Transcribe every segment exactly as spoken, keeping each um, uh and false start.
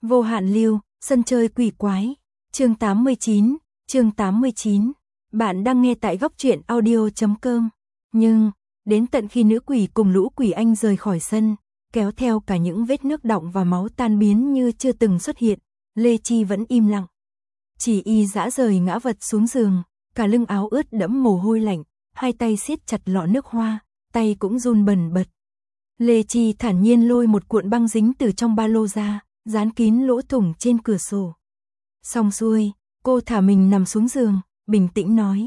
Vô hạn lưu, sân chơi quỷ quái. Chương tám mươi chín, chương tám mươi chín. Bạn đang nghe tại góc truyện audio chấm com. Nhưng, đến tận khi nữ quỷ cùng lũ quỷ anh rời khỏi sân, kéo theo cả những vết nước đọng và máu tan biến như chưa từng xuất hiện, Lê Chi vẫn im lặng. Chỉ y dã rời ngã vật xuống giường, cả lưng áo ướt đẫm mồ hôi lạnh, hai tay siết chặt lọ nước hoa, tay cũng run bần bật. Lê Chi thản nhiên lôi một cuộn băng dính từ trong ba lô ra, dán kín lỗ thủng trên cửa sổ. Xong xuôi, cô thả mình nằm xuống giường, bình tĩnh nói.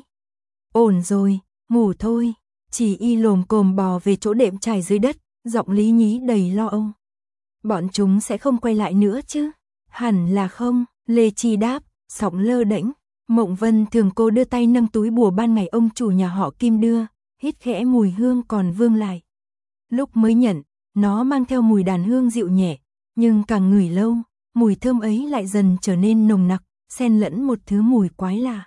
Ổn rồi, ngủ thôi. Chỉ y lồm cồm bò về chỗ đệm trải dưới đất, giọng lý nhí đầy lo âu. Bọn chúng sẽ không quay lại nữa chứ? Hẳn là không, Lê Chi đáp, giọng lơ đễnh. Mộng Vân thường cô đưa tay nâng túi bùa ban ngày ông chủ nhà họ Kim đưa, hít khẽ mùi hương còn vương lại. Lúc mới nhận, nó mang theo mùi đàn hương dịu nhẹ, nhưng càng ngửi lâu, mùi thơm ấy lại dần trở nên nồng nặc, xen lẫn một thứ mùi quái lạ.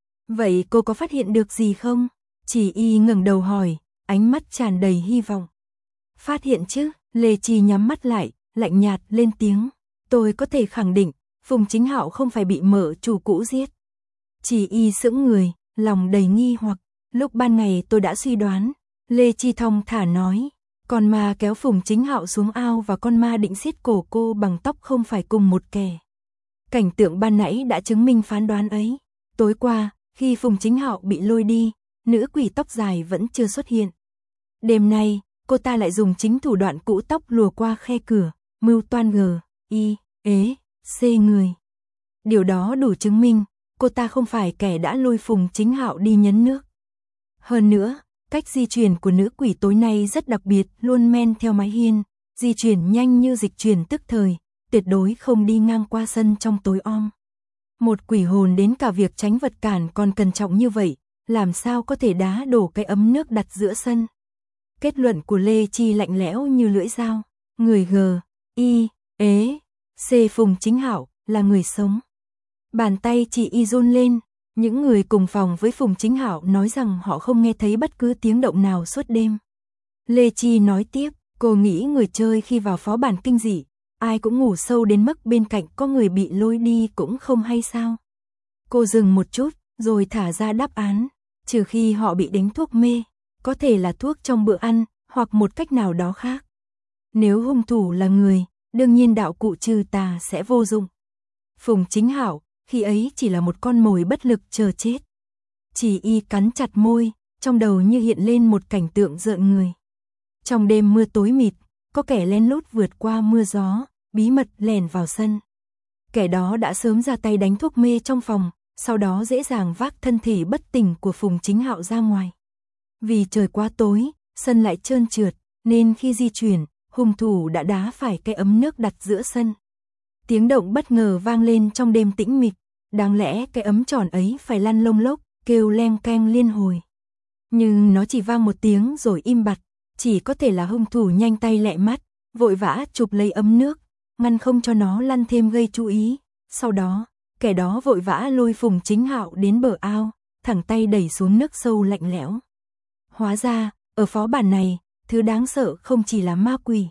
Vậy cô có phát hiện được gì không? Chỉ y ngẩng đầu hỏi, ánh mắt tràn đầy hy vọng. Phát hiện chứ? Lê Chi nhắm mắt lại, lạnh nhạt lên tiếng. Tôi có thể khẳng định, Phùng Chính Hạo không phải bị mợ chủ cũ giết. Chỉ y sững người, lòng đầy nghi hoặc. Lúc ban ngày tôi đã suy đoán. Lê Chi thong thả nói. Con ma kéo Phùng Chính Hạo xuống ao và con ma định siết cổ cô bằng tóc không phải cùng một kẻ. Cảnh tượng ban nãy đã chứng minh phán đoán ấy. Tối qua, khi Phùng Chính Hạo bị lôi đi, nữ quỷ tóc dài vẫn chưa xuất hiện. Đêm nay, cô ta lại dùng chính thủ đoạn cũ tóc lùa qua khe cửa, mưu toan gờ, y, ế, xê người. Điều đó đủ chứng minh, cô ta không phải kẻ đã lôi Phùng Chính Hạo đi nhấn nước. Hơn nữa, cách di chuyển của nữ quỷ tối nay rất đặc biệt, luôn men theo mái hiên, di chuyển nhanh như dịch chuyển tức thời, tuyệt đối không đi ngang qua sân trong tối om. Một quỷ hồn đến cả việc tránh vật cản còn cẩn trọng như vậy, làm sao có thể đá đổ cái ấm nước đặt giữa sân. Kết luận của Lê Chi lạnh lẽo như lưỡi dao, người G, Y, ế, C Phùng Chính Hạo là người sống. Bàn tay chị y run lên, những người cùng phòng với Phùng Chính Hạo nói rằng họ không nghe thấy bất cứ tiếng động nào suốt đêm. Lê Chi nói tiếp, cô nghĩ người chơi khi vào phó bản kinh dị, ai cũng ngủ sâu đến mức bên cạnh có người bị lôi đi cũng không hay sao. Cô dừng một chút, rồi thả ra đáp án, trừ khi họ bị đánh thuốc mê, có thể là thuốc trong bữa ăn, hoặc một cách nào đó khác. Nếu hung thủ là người, đương nhiên đạo cụ trừ tà sẽ vô dụng. Phùng Chính Hạo, khi ấy chỉ là một con mồi bất lực chờ chết. Chỉ y cắn chặt môi, trong đầu như hiện lên một cảnh tượng rợn người. Trong đêm mưa tối mịt, có kẻ lén lút vượt qua mưa gió, bí mật lẻn vào sân. Kẻ đó đã sớm ra tay đánh thuốc mê trong phòng, sau đó dễ dàng vác thân thể bất tỉnh của Phùng Chính Hạo ra ngoài. Vì trời quá tối, sân lại trơn trượt, nên khi di chuyển, hung thủ đã đá phải cái ấm nước đặt giữa sân. Tiếng động bất ngờ vang lên trong đêm tĩnh mịch, đáng lẽ cái ấm tròn ấy phải lăn lông lốc, kêu leng keng liên hồi. Nhưng nó chỉ vang một tiếng rồi im bặt, chỉ có thể là hung thủ nhanh tay lẹ mắt, vội vã chụp lấy ấm nước, ngăn không cho nó lăn thêm gây chú ý. Sau đó, kẻ đó vội vã lôi Phùng Chính Hạo đến bờ ao, thẳng tay đẩy xuống nước sâu lạnh lẽo. Hóa ra, ở phó bản này, thứ đáng sợ không chỉ là ma quỷ,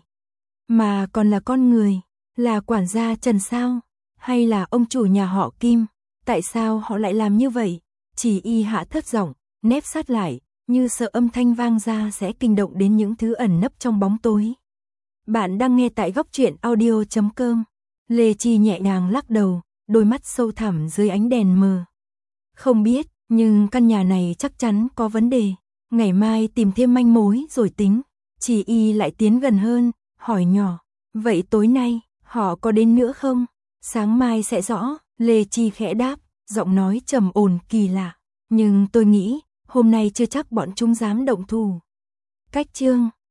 mà còn là con người, là quản gia Trần sao, hay là ông chủ nhà họ Kim. Tại sao họ lại làm như vậy? Chỉ y hạ thấp giọng, nép sát lại, như sợ âm thanh vang ra sẽ kinh động đến những thứ ẩn nấp trong bóng tối. Bạn đang nghe tại góc truyện audio chấm com. Lê Chi nhẹ nhàng lắc đầu, đôi mắt sâu thẳm dưới ánh đèn mờ. Không biết, nhưng căn nhà này chắc chắn có vấn đề. Ngày mai tìm thêm manh mối rồi tính. Chỉ y lại tiến gần hơn, hỏi nhỏ. Vậy tối nay, họ có đến nữa không? Sáng mai sẽ rõ. Lê Chi khẽ đáp, giọng nói trầm ổn kỳ lạ. Nhưng tôi nghĩ, hôm nay chưa chắc bọn chúng dám động thủ. Cách chương